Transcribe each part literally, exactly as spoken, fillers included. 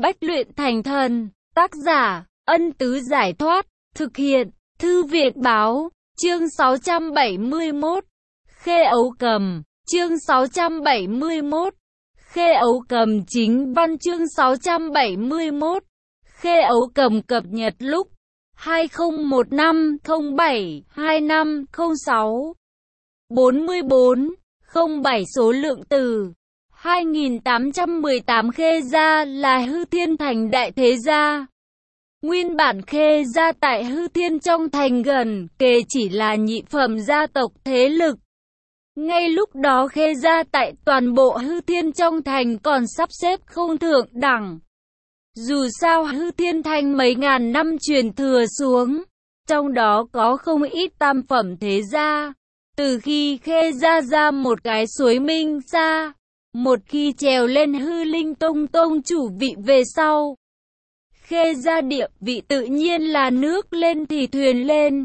Bách luyện thành thần. Tác giả, Ân Tứ Giải Thoát. Thực hiện, Thư viện Báo. Chương sáu trăm bảy mươi mốt. Khê Ấu Cầm. Chương sáu trăm bảy mươi mốt. Khê Ấu Cầm chính văn. Chương sáu trăm bảy mươi mốt. Khê Ấu Cầm cập nhật lúc hai không một năm không bảy hai năm không sáu bốn bốn không bảy. Số lượng từ hai nghìn tám trăm mười tám. Khê gia là Hư Thiên Thành đại thế gia. Nguyên bản Khê gia tại Hư Thiên trong thành gần kề chỉ là nhị phẩm gia tộc thế lực. Ngay lúc đó Khê gia tại toàn bộ Hư Thiên trong thành còn sắp xếp không thượng đẳng. Dù sao Hư Thiên Thành mấy ngàn năm truyền thừa xuống, trong đó có không ít tam phẩm thế gia. Từ khi Khê gia ra một cái suối Minh Sa, một khi trèo lên Hư Linh Tông tông chủ vị về sau, Khê gia địa vị tự nhiên là nước lên thì thuyền lên,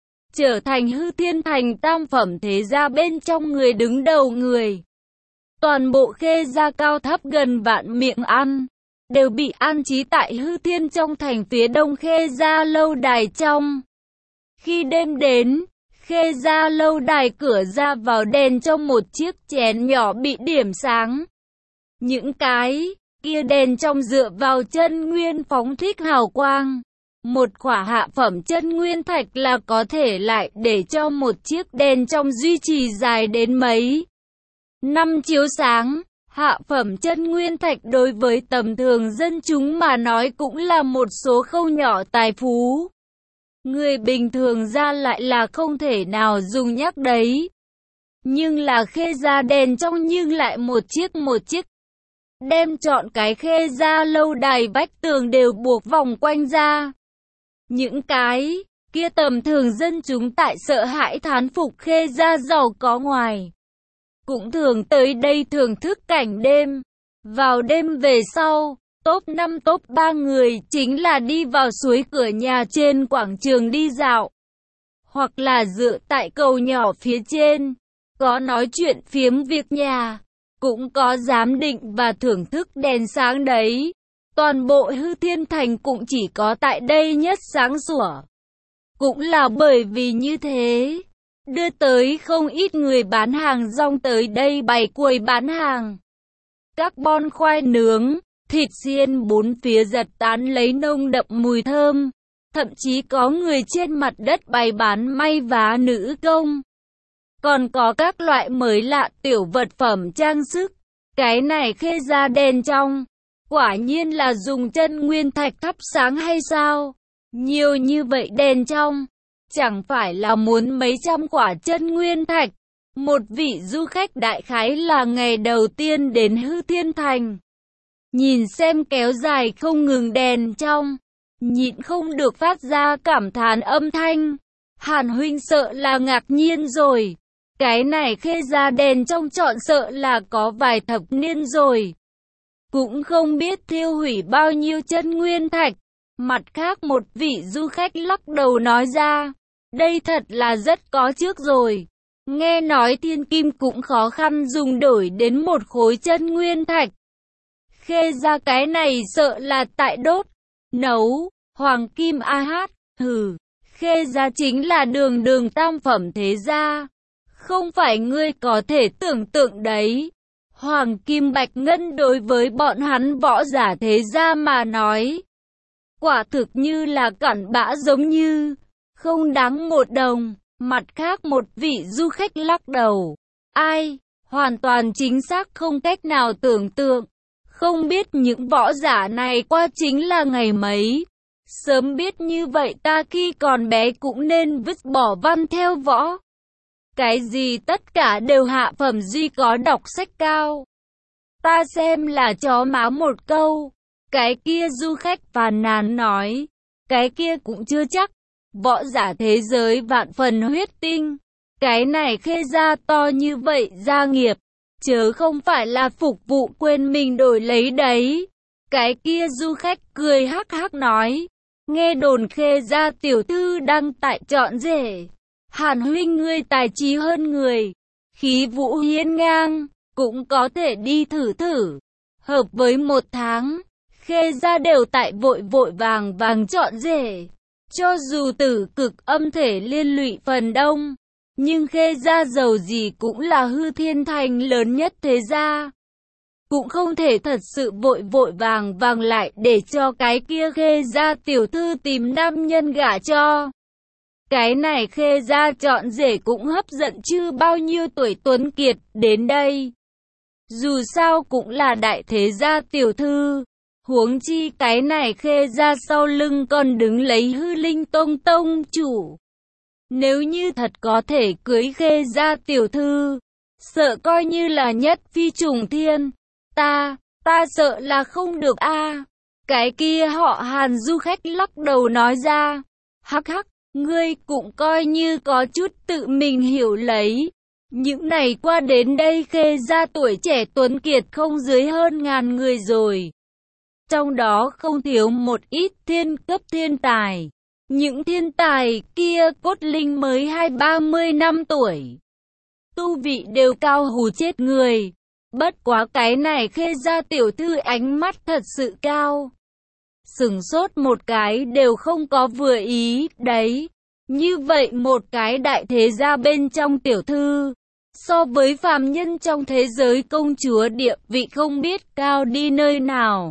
trở thành Hư Thiên Thành tam phẩm thế gia bên trong người đứng đầu người. Toàn bộ Khê gia cao thấp gần vạn miệng ăn, đều bị an trí tại Hư Thiên trong thành phía đông Khê gia lâu đài trong. Khi đêm đến, Khê gia lâu đài cửa ra vào đèn trong một chiếc chén nhỏ bị điểm sáng. Những cái kia đèn trong dựa vào chân nguyên phóng thích hào quang. Một khỏa hạ phẩm chân nguyên thạch là có thể lại để cho một chiếc đèn trong duy trì dài đến mấy năm chiếu sáng. Hạ phẩm chân nguyên thạch đối với tầm thường dân chúng mà nói cũng là một số không nhỏ tài phú. Người bình thường ra lại là không thể nào dùng nhắc đấy. Nhưng là Khê gia đèn trong nhưng lại một chiếc một chiếc. Đem trọn cái Khê gia lâu đài vách tường đều buộc vòng quanh ra. Những cái kia tầm thường dân chúng tại sợ hãi thán phục Khê gia giàu có ngoài, cũng thường tới đây thưởng thức cảnh đêm. Vào đêm về sau, top năm top ba người chính là đi vào suối cửa nhà trên quảng trường đi dạo, hoặc là dựa tại cầu nhỏ phía trên, có nói chuyện phiếm việc nhà, cũng có giám định và thưởng thức đèn sáng đấy. Toàn bộ Hư Thiên Thành cũng chỉ có tại đây nhất sáng sủa. Cũng là bởi vì như thế, đưa tới không ít người bán hàng rong tới đây bày quầy bán hàng. Các bon khoai nướng, thịt xiên bốn phía giật tán lấy nồng đậm mùi thơm. Thậm chí có người trên mặt đất bày bán may vá nữ công. Còn có các loại mới lạ tiểu vật phẩm trang sức. Cái này Khê gia đèn trong, quả nhiên là dùng chân nguyên thạch thắp sáng hay sao? Nhiều như vậy đèn trong, chẳng phải là muốn mấy trăm quả chân nguyên thạch. Một vị du khách đại khái là ngày đầu tiên đến Hư Thiên Thành, nhìn xem kéo dài không ngừng đèn trong, nhịn không được phát ra cảm thán âm thanh. Hàn huynh sợ là ngạc nhiên rồi. Cái này Khê gia đèn trong trọn sợ là có vài thập niên rồi, cũng không biết thiêu hủy bao nhiêu chân nguyên thạch. Mặt khác một vị du khách lắc đầu nói ra, đây thật là rất có trước rồi. Nghe nói thiên kim cũng khó khăn dùng đổi đến một khối chân nguyên thạch. Khê gia cái này sợ là tại đốt, nấu, hoàng kim a hát. Hừ, Khê gia chính là đường đường tam phẩm thế gia. Không phải ngươi có thể tưởng tượng đấy. Hoàng kim bạch ngân đối với bọn hắn võ giả thế gia mà nói, quả thực như là cặn bã giống như, không đáng một đồng. Mặt khác một vị du khách lắc đầu, ai, hoàn toàn chính xác không cách nào tưởng tượng. Không biết những võ giả này qua chính là ngày mấy. Sớm biết như vậy ta khi còn bé cũng nên vứt bỏ văn theo võ. Cái gì tất cả đều hạ phẩm duy có đọc sách cao. Ta xem là chó má một câu. Cái kia du khách phàn nàn nói, cái kia cũng chưa chắc. Võ giả thế giới vạn phần huyết tinh. Cái này Khê gia to như vậy gia nghiệp, chớ không phải là phục vụ quên mình đổi lấy đấy. Cái kia du khách cười hắc hắc nói, nghe đồn Khê gia tiểu thư đang tại chọn rể. Hàn huynh ngươi tài trí hơn người, khí vũ hiên ngang, cũng có thể đi thử thử. Hợp với một tháng, Khê gia đều tại vội vội vàng vàng chọn rể. Cho dù tử cực âm thể liên lụy phần đông, nhưng Khê gia giàu gì cũng là hư thiên thành lớn nhất thế gia. Cũng không thể thật sự vội vội vàng vàng lại để cho cái kia Khê gia tiểu thư tìm nam nhân gả cho. Cái này Khê gia chọn rể cũng hấp dẫn chứ bao nhiêu tuổi tuấn kiệt đến đây. Dù sao cũng là đại thế gia tiểu thư. Huống chi cái này Khê gia sau lưng còn đứng lấy hư linh tông tông chủ. Nếu như thật có thể cưới Khê gia tiểu thư, sợ coi như là nhất phi trùng thiên. Ta, ta sợ là không được a. Cái kia họ Hàn du khách lắc đầu nói ra. Hắc hắc, ngươi cũng coi như có chút tự mình hiểu lấy. Những này qua đến đây Khê gia tuổi trẻ tuấn kiệt không dưới hơn ngàn người rồi. Trong đó không thiếu một ít thiên cấp thiên tài. Những thiên tài kia cốt linh mới hai ba mươi năm tuổi. Tu vị đều cao hù chết người. Bất quá cái này Khê gia tiểu thư ánh mắt thật sự cao. Sửng sốt một cái đều không có vừa ý, đấy. Như vậy một cái đại thế gia bên trong tiểu thư, so với phàm nhân trong thế giới công chúa địa vị không biết cao đi nơi nào.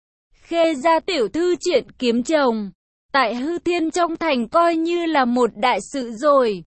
Khê gia tiểu thư chuyện kiếm chồng, tại hư thiên trong thành coi như là một đại sự rồi.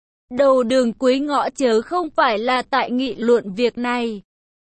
Đầu đường cuối ngõ chớ không phải là tại nghị luận việc này.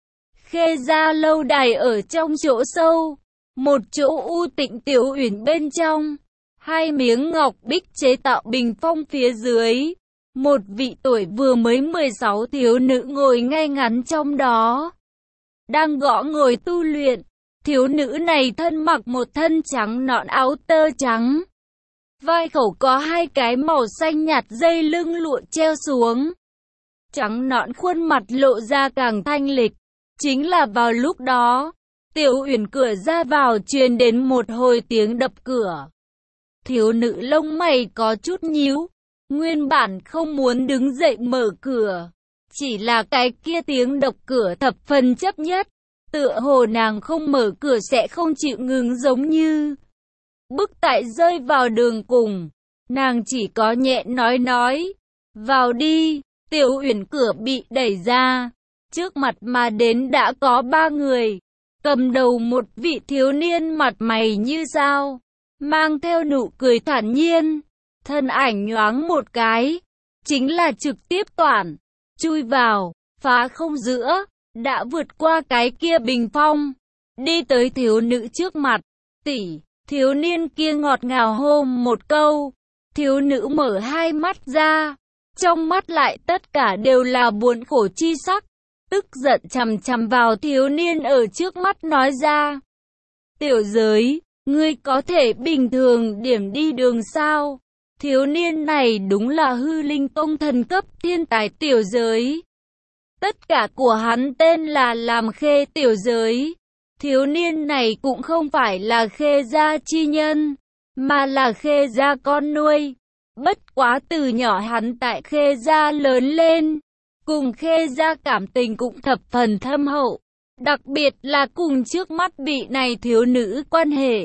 Khê gia lâu đài ở trong chỗ sâu, một chỗ u tịnh tiểu uyển bên trong, hai miếng ngọc bích chế tạo bình phong phía dưới, một vị tuổi vừa mới mười sáu thiếu nữ ngồi ngay ngắn trong đó, đang gõ ngồi tu luyện. Thiếu nữ này thân mặc một thân trắng nõn áo tơ trắng, vai khẩu có hai cái màu xanh nhạt dây lưng lụa treo xuống, trắng nõn khuôn mặt lộ ra càng thanh lịch. Chính là vào lúc đó, tiểu uyển cửa ra vào truyền đến một hồi tiếng đập cửa. Thiếu nữ lông mày có chút nhíu, nguyên bản không muốn đứng dậy mở cửa, chỉ là cái kia tiếng đập cửa thập phần chấp nhất, tựa hồ nàng không mở cửa sẽ không chịu ngừng giống như. Bức tại rơi vào đường cùng, nàng chỉ có nhẹ nói nói, vào đi. Tiểu uyển cửa bị đẩy ra, trước mặt mà đến đã có ba người, cầm đầu một vị thiếu niên mặt mày như sao, mang theo nụ cười thản nhiên, thân ảnh nhoáng một cái, chính là trực tiếp toản, chui vào, phá không giữa, đã vượt qua cái kia bình phong, đi tới thiếu nữ trước mặt. Tỷ, thiếu niên kia ngọt ngào hô một câu, thiếu nữ mở hai mắt ra, trong mắt lại tất cả đều là buồn khổ chi sắc, tức giận chằm chằm vào thiếu niên ở trước mắt nói ra. Tiểu giới, ngươi có thể bình thường điểm đi đường sao? Thiếu niên này đúng là hư linh tông thần cấp thiên tài tiểu giới. Tất cả của hắn tên là làm Khê tiểu giới. Thiếu niên này cũng không phải là Khê gia chi nhân, mà là Khê gia con nuôi. Bất quá từ nhỏ hắn tại Khê gia lớn lên, cùng Khê gia cảm tình cũng thập phần thâm hậu, đặc biệt là cùng trước mắt vị này thiếu nữ quan hệ.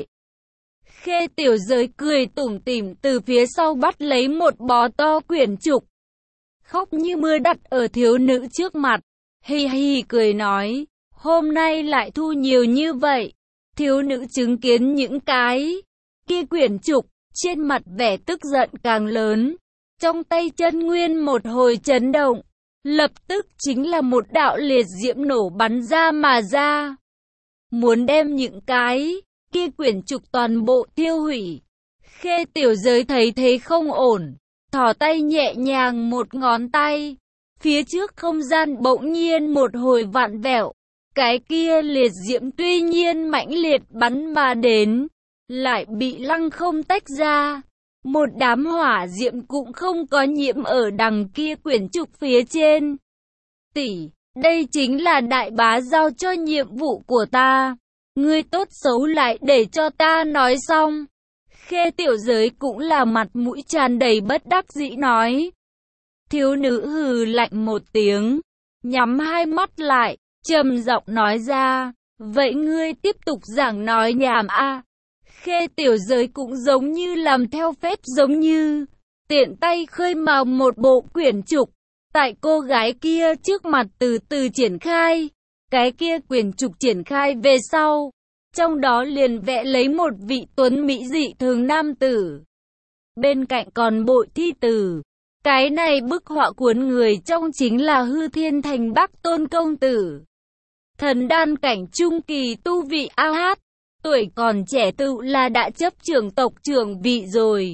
Khê tiểu giới cười tủm tỉm từ phía sau bắt lấy một bó to quyển trục, khóc như mưa đặt ở thiếu nữ trước mặt, hi hi cười nói, hôm nay lại thu nhiều như vậy. Thiếu nữ chứng kiến những cái kia quyển trục, trên mặt vẻ tức giận càng lớn, trong tay chân nguyên một hồi chấn động, lập tức chính là một đạo liệt diễm nổ bắn ra mà ra, muốn đem những cái kia quyển trục toàn bộ tiêu hủy. Khê tiểu giới thấy thế không ổn, thò tay nhẹ nhàng một ngón tay, phía trước không gian bỗng nhiên một hồi vặn vẹo, cái kia liệt diễm tuy nhiên mãnh liệt bắn mà đến, lại bị lăng không tách ra, một đám hỏa diệm cũng không có nhiễm ở đằng kia quyển trục phía trên. Tỷ, đây chính là đại bá giao cho nhiệm vụ của ta, ngươi tốt xấu lại để cho ta nói xong. Khê tiểu giới cũng là mặt mũi tràn đầy bất đắc dĩ nói. Thiếu nữ hừ lạnh một tiếng, nhắm hai mắt lại, trầm giọng nói ra, Vậy ngươi tiếp tục giảng nói nhảm a. Khê Tiểu Giới cũng giống như làm theo phép giống như, tiện tay khơi mào một bộ quyển trục, tại cô gái kia trước mặt từ từ triển khai. Cái kia quyển trục triển khai về sau, trong đó liền vẽ lấy một vị tuấn mỹ dị thường nam tử. Bên cạnh còn bội thi tử. Cái này bức họa cuốn người trong chính là Hư Thiên Thành Bắc Tôn công tử. Thần đan cảnh trung kỳ tu vị a hát, tuổi còn trẻ tự là đã chấp trưởng tộc trưởng vị rồi.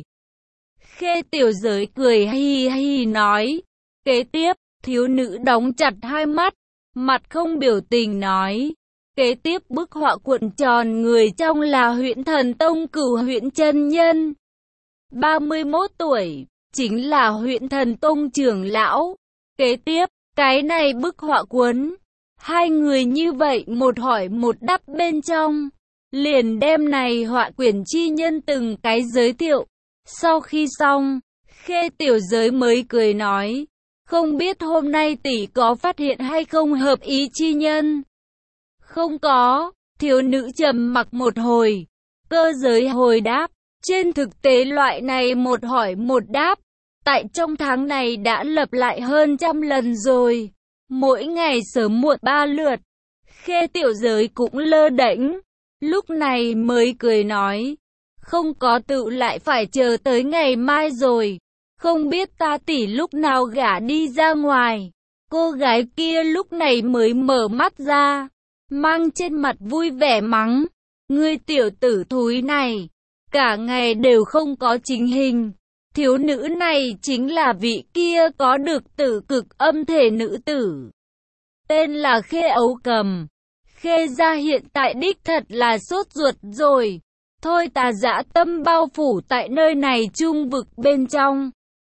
Khê Tiểu Giới cười hi hi nói. Kế tiếp, thiếu nữ đóng chặt hai mắt, mặt không biểu tình nói. Kế tiếp bức họa cuộn tròn người trong là Huyễn Thần Tông Cửu Huyễn chân nhân. ba mươi mốt tuổi, chính là Huyễn Thần Tông trưởng lão. Kế tiếp, cái này bức họa cuốn. Hai người như vậy một hỏi một đáp bên trong. Liền đem này họa quyển chi nhân từng cái giới thiệu. Sau khi xong, Khê Tiểu Giới mới cười nói. Không biết hôm nay tỷ có phát hiện hay không hợp ý chi nhân? Không có, thiếu nữ trầm mặc một hồi. Cơ giới hồi đáp. Trên thực tế loại này một hỏi một đáp, tại trong tháng này đã lặp lại hơn trăm lần rồi. Mỗi ngày sớm muộn ba lượt. Khê Tiểu Giới cũng lơ đễnh, lúc này mới cười nói. Không có tự lại phải chờ tới ngày mai rồi. Không biết ta tỷ lúc nào gả đi ra ngoài. Cô gái kia lúc này mới mở mắt ra, mang trên mặt vui vẻ mắng. Ngươi tiểu tử thúi này, cả ngày đều không có chính hình. Thiếu nữ này chính là vị kia có được tử cực âm thể nữ tử. Tên là Khê Ấu Cầm. Khê gia hiện tại đích thật là sốt ruột rồi. Thôi tà dã tâm bao phủ tại nơi này trung vực bên trong.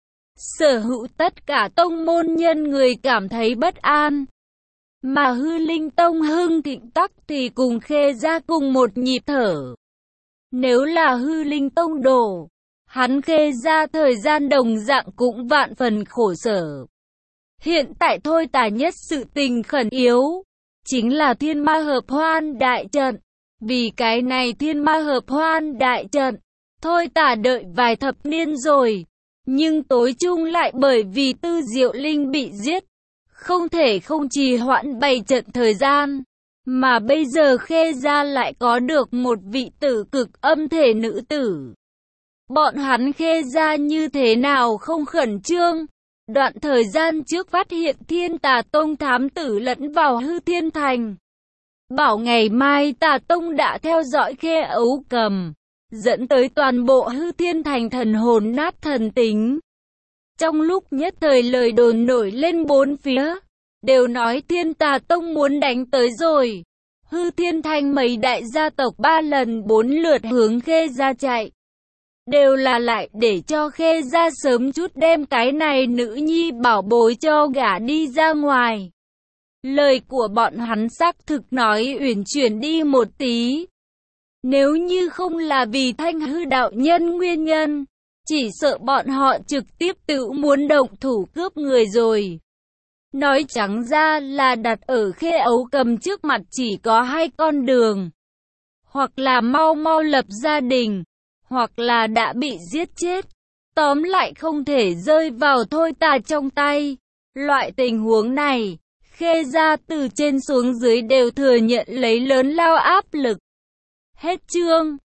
Sở hữu tất cả tông môn nhân người cảm thấy bất an. Mà Hư Linh Tông hưng thịnh tắc thì cùng Khê gia cùng một nhịp thở. Nếu là Hư Linh Tông đổ, hắn Khê gia thời gian đồng dạng cũng vạn phần khổ sở. Hiện tại thôi tà nhất sự tình khẩn yếu, chính là Thiên Ma Hợp Hoan đại trận. Vì cái này Thiên Ma Hợp Hoan đại trận, thôi tà đợi vài thập niên rồi. Nhưng tối chung lại bởi vì Tư Diệu Linh bị giết, không thể không trì hoãn bày trận thời gian. Mà bây giờ Khê gia lại có được một vị tử cực âm thể nữ tử. Bọn hắn Khê gia như thế nào không khẩn trương? Đoạn thời gian trước phát hiện Thiên Tà Tông thám tử lẫn vào Hư Thiên Thành. Bảo ngày mai Tà Tông đã theo dõi Khê Ấu Cầm, dẫn tới toàn bộ Hư Thiên Thành thần hồn nát thần tính. Trong lúc nhất thời lời đồn nổi lên bốn phía, đều nói Thiên Tà Tông muốn đánh tới rồi. Hư Thiên Thành mấy đại gia tộc ba lần bốn lượt hướng Khê gia chạy, đều là lại để cho Khê gia sớm chút đem cái này nữ nhi bảo bối cho gả đi ra ngoài. Lời của bọn hắn xác thực nói uyển chuyển đi một tí. Nếu như không là vì Thanh Hư đạo nhân nguyên nhân, chỉ sợ bọn họ trực tiếp tự muốn động thủ cướp người rồi. Nói trắng ra là đặt ở Khê Ấu Cầm trước mặt chỉ có hai con đường. Hoặc là mau mau lập gia đình, hoặc là đã bị giết chết. Tóm lại không thể rơi vào thôi tà trong tay. Loại tình huống này, Khê gia từ trên xuống dưới đều thừa nhận lấy lớn lao áp lực. Hết chương.